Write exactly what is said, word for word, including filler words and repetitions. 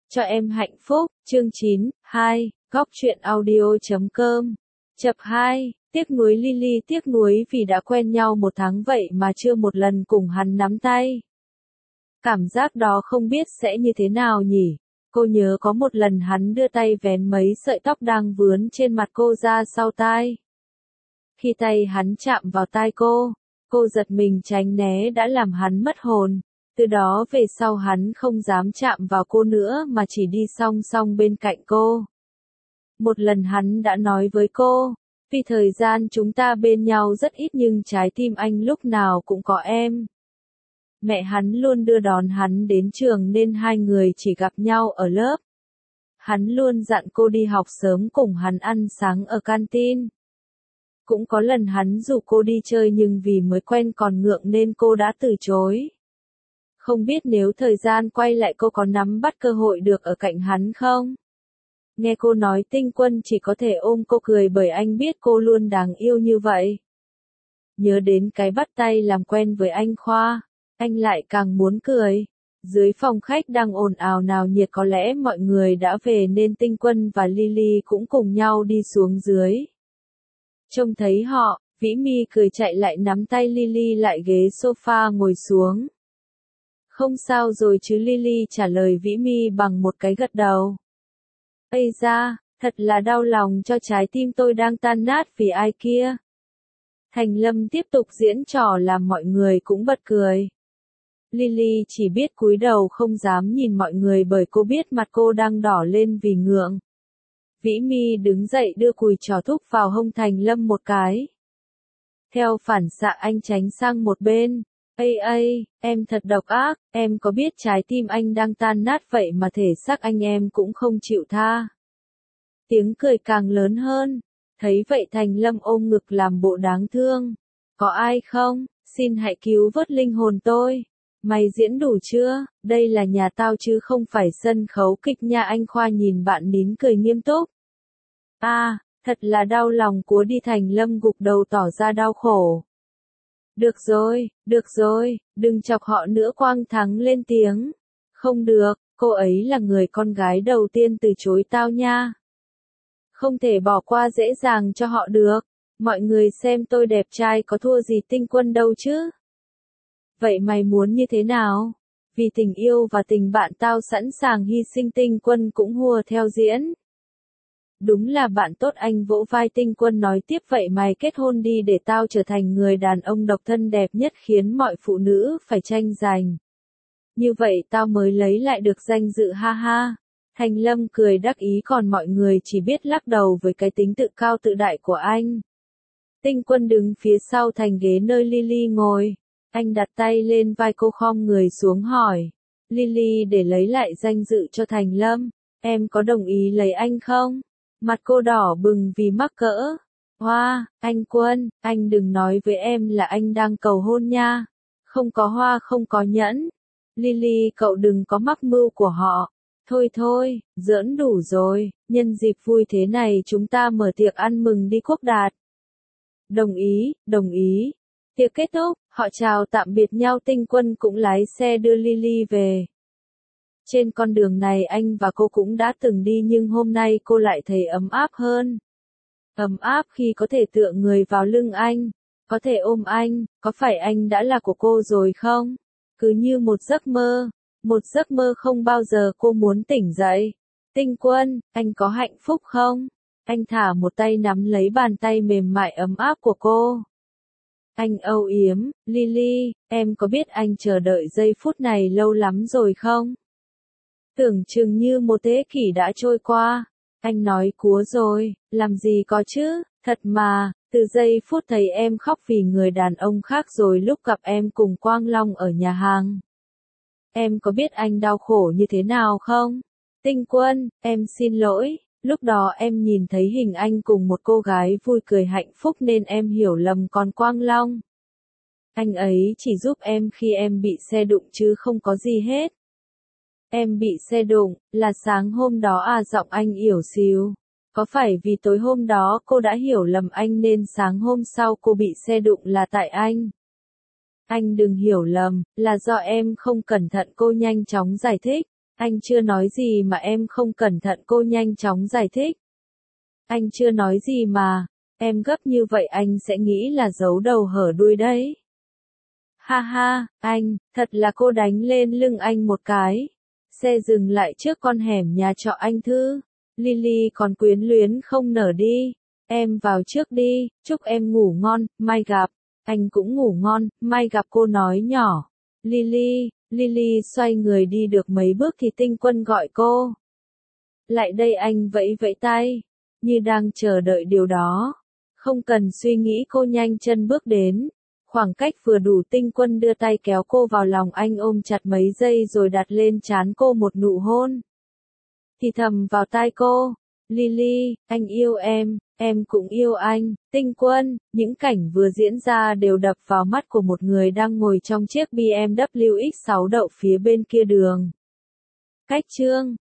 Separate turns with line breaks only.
Cho em hạnh phúc, chương chín, hai, góc truyện audio chấm com. Chập hai, tiếc nuối Lily tiếc nuối vì đã quen nhau một tháng vậy mà chưa một lần cùng hắn nắm tay. Cảm giác đó không biết sẽ như thế nào nhỉ? Cô nhớ có một lần hắn đưa tay vén mấy sợi tóc đang vướn trên mặt cô ra sau tai. Khi tay hắn chạm vào tai cô, cô giật mình tránh né đã làm hắn mất hồn. Từ đó về sau hắn không dám chạm vào cô nữa mà chỉ đi song song bên cạnh cô. Một lần hắn đã nói với cô, vì thời gian chúng ta bên nhau rất ít nhưng trái tim anh lúc nào cũng có em. Mẹ hắn luôn đưa đón hắn đến trường nên hai người chỉ gặp nhau ở lớp. Hắn luôn dặn cô đi học sớm cùng hắn ăn sáng ở canteen. Cũng có lần hắn rủ cô đi chơi nhưng vì mới quen còn ngượng nên cô đã từ chối. Không biết nếu thời gian quay lại cô có nắm bắt cơ hội được ở cạnh hắn không? Nghe cô nói Tinh Quân chỉ có thể ôm cô cười bởi anh biết cô luôn đáng yêu như vậy. Nhớ đến cái bắt tay làm quen với anh Khoa, anh lại càng muốn cười. Dưới phòng khách đang ồn ào náo nhiệt có lẽ mọi người đã về nên Tinh Quân và Lily cũng cùng nhau đi xuống dưới. Trông thấy họ, Vĩ My cười chạy lại nắm tay Lily lại ghế sofa ngồi xuống. Không sao rồi chứ Lily trả lời Vĩ My bằng một cái gật đầu. Ây da, thật là đau lòng cho trái tim tôi đang tan nát vì ai kia. Thành Lâm tiếp tục diễn trò làm mọi người cũng bật cười. Lily chỉ biết cúi đầu không dám nhìn mọi người bởi cô biết mặt cô đang đỏ lên vì ngượng. Vĩ My đứng dậy đưa cùi trò thúc vào hông Thành Lâm một cái. Theo phản xạ anh tránh sang một bên. Ây ây, em thật độc ác, em có biết trái tim anh đang tan nát vậy mà thể xác anh em cũng không chịu tha. Tiếng cười càng lớn hơn. Thấy vậy Thành Lâm ôm ngực làm bộ đáng thương. Có ai không? Xin hãy cứu vớt linh hồn tôi. Mày diễn đủ chưa? Đây là nhà tao chứ không phải sân khấu kịch nha. Anh Khoa nhìn bạn nín cười nghiêm túc. À, thật là đau lòng của đi. Thành Lâm gục đầu tỏ ra đau khổ. Được rồi, được rồi, đừng chọc họ nữa. Quang Thắng lên tiếng. Không được, cô ấy là người con gái đầu tiên từ chối tao nha. Không thể bỏ qua dễ dàng cho họ được. Mọi người xem tôi đẹp trai có thua gì Tinh Quân đâu chứ. Vậy mày muốn như thế nào? Vì tình yêu và tình bạn tao sẵn sàng hy sinh. Tinh Quân cũng hùa theo diễn. Đúng là bạn tốt. Anh vỗ vai Tinh Quân nói tiếp vậy mày kết hôn đi để tao trở thành người đàn ông độc thân đẹp nhất khiến mọi phụ nữ phải tranh giành. Như vậy tao mới lấy lại được danh dự ha ha. Thành Lâm cười đắc ý còn mọi người chỉ biết lắc đầu với cái tính tự cao tự đại của anh. Tinh Quân đứng phía sau thành ghế nơi Lily ngồi. Anh đặt tay lên vai cô khom người xuống hỏi. Lily để lấy lại danh dự cho Thành Lâm. Em có đồng ý lấy anh không? Mặt cô đỏ bừng vì mắc cỡ. Hoa, anh Quân, anh đừng nói với em là anh đang cầu hôn nha. Không có hoa không có nhẫn. Lily cậu đừng có mắc mưu của họ. Thôi thôi, giỡn đủ rồi, nhân dịp vui thế này chúng ta mở tiệc ăn mừng đi Quốc Đạt. Đồng ý, đồng ý. Tiệc kết thúc, họ chào tạm biệt nhau. Tinh Quân cũng lái xe đưa Lily về. Trên con đường này anh và cô cũng đã từng đi nhưng hôm nay cô lại thấy ấm áp hơn. Ấm áp khi có thể tựa người vào lưng anh, có thể ôm anh, có phải anh đã là của cô rồi không? Cứ như một giấc mơ, một giấc mơ không bao giờ cô muốn tỉnh dậy. Tinh Quân, anh có hạnh phúc không? Anh thả một tay nắm lấy bàn tay mềm mại ấm áp của cô. Anh âu yếm, Lily, em có biết anh chờ đợi giây phút này lâu lắm rồi không? Tưởng chừng như một thế kỷ đã trôi qua. Anh nói cúa rồi, làm gì có chứ, thật mà, từ giây phút thấy em khóc vì người đàn ông khác rồi lúc gặp em cùng Quang Long ở nhà hàng. Em có biết anh đau khổ như thế nào không? Tinh Quân, em xin lỗi, lúc đó em nhìn thấy hình anh cùng một cô gái vui cười hạnh phúc nên em hiểu lầm còn Quang Long. Anh ấy chỉ giúp em khi em bị xe đụng chứ không có gì hết. Em bị xe đụng, là sáng hôm đó à giọng anh ỉu xìu. Có phải vì tối hôm đó cô đã hiểu lầm anh nên sáng hôm sau cô bị xe đụng là tại anh? Anh đừng hiểu lầm, là do em không cẩn thận. Cô nhanh chóng giải thích. Anh chưa nói gì mà em không cẩn thận, cô nhanh chóng giải thích. Anh chưa nói gì mà, em gấp như vậy anh sẽ nghĩ là giấu đầu hở đuôi đấy. Ha ha, anh, thật là, cô đánh lên lưng anh một cái. Xe dừng lại trước con hẻm nhà trọ anh Thư. Lily còn quyến luyến không nở đi. Em vào trước đi, chúc em ngủ ngon, mai gặp. Anh cũng ngủ ngon, mai gặp, cô nói nhỏ. Lily, Lily xoay người đi được mấy bước thì Tinh Quân gọi cô. Lại đây, anh vẫy vẫy tay, như đang chờ đợi điều đó. Không cần suy nghĩ, cô nhanh chân bước đến. Khoảng cách vừa đủ, Tinh Quân đưa tay kéo cô vào lòng anh, ôm chặt mấy giây rồi đặt lên trán cô một nụ hôn. Thì thầm vào tai cô, Lily, anh yêu em, em cũng yêu anh. Tinh Quân, những cảnh vừa diễn ra đều đập vào mắt của một người đang ngồi trong chiếc B M W X sáu đậu phía bên kia đường. Cách chương